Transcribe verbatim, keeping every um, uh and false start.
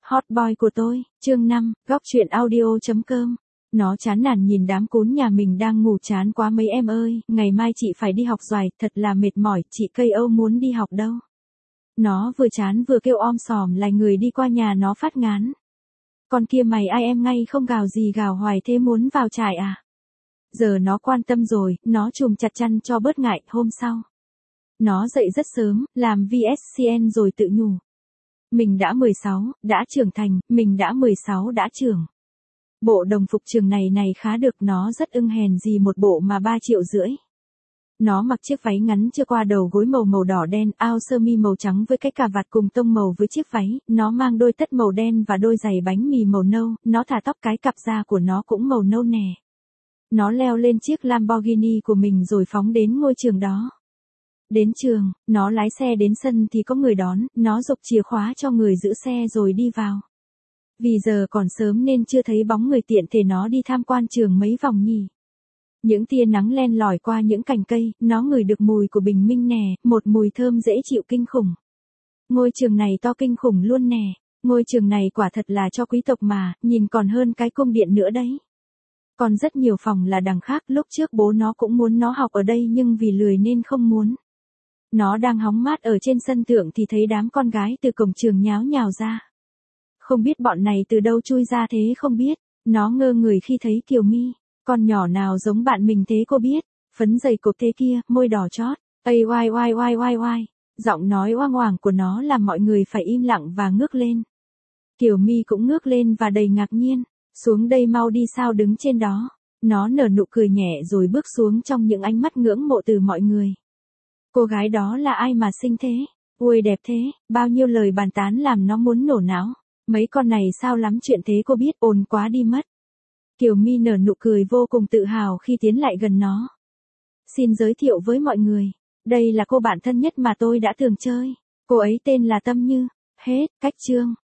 Hot boy của tôi, chương năm, góc truyện audio.com. Nó chán nản nhìn đám cún nhà mình đang ngủ chán quá mấy em ơi, ngày mai chị phải đi học doài, thật là mệt mỏi, chị cây Âu muốn đi học đâu. Nó vừa chán vừa kêu om sòm lại người đi qua nhà nó phát ngán. Con kia mày ai em ngay không gào gì gào hoài thế muốn vào trại à? Giờ nó quan tâm rồi, nó chùm chặt chăn cho bớt ngại, hôm sau. Nó dậy rất sớm, làm vê ét xê en rồi tự nhủ. Mình đã mười sáu, đã trưởng thành, mình đã mười sáu đã trưởng. Bộ đồng phục trường này này khá được, nó rất ưng hèn gì một bộ mà ba triệu rưỡi. Nó mặc chiếc váy ngắn chưa qua đầu gối màu màu đỏ đen, áo sơ mi màu trắng với cái cà vạt cùng tông màu với chiếc váy, nó mang đôi tất màu đen và đôi giày bánh mì màu nâu, nó thả tóc cái cặp da của nó cũng màu nâu nè. Nó leo lên chiếc Lamborghini của mình rồi phóng đến ngôi trường đó. Đến trường, nó lái xe đến sân thì có người đón, nó giục chìa khóa cho người giữ xe rồi đi vào. Vì giờ còn sớm nên chưa thấy bóng người, tiện thể nó đi tham quan trường mấy vòng nhỉ. Những tia nắng len lỏi qua những cành cây, nó ngửi được mùi của bình minh nè, một mùi thơm dễ chịu kinh khủng. Ngôi trường này to kinh khủng luôn nè, ngôi trường này quả thật là cho quý tộc mà, nhìn còn hơn cái cung điện nữa đấy. Còn rất nhiều phòng là đằng khác, lúc trước bố nó cũng muốn nó học ở đây nhưng vì lười nên không muốn. Nó đang hóng mát ở trên sân thượng thì thấy đám con gái từ cổng trường nháo nhào ra. Không biết bọn này từ đâu chui ra thế không biết, nó ngơ người khi thấy Kiều My, con nhỏ nào giống bạn mình thế cô biết, phấn dày cộp thế kia, môi đỏ chót, ây oai oai oai oai oai, giọng nói oang oàng của nó làm mọi người phải im lặng và ngước lên. Kiều My cũng ngước lên và đầy ngạc nhiên, xuống đây mau đi sao đứng trên đó, nó nở nụ cười nhẹ rồi bước xuống trong những ánh mắt ngưỡng mộ từ mọi người. Cô gái đó là ai mà xinh thế, ui đẹp thế, bao nhiêu lời bàn tán làm nó muốn nổ não. Mấy con này sao lắm chuyện thế cô biết, ồn quá đi mất. Kiều My nở nụ cười vô cùng tự hào khi tiến lại gần nó. Xin giới thiệu với mọi người, đây là cô bạn thân nhất mà tôi đã thường chơi. Cô ấy tên là Tâm Như. Hết, cách chương.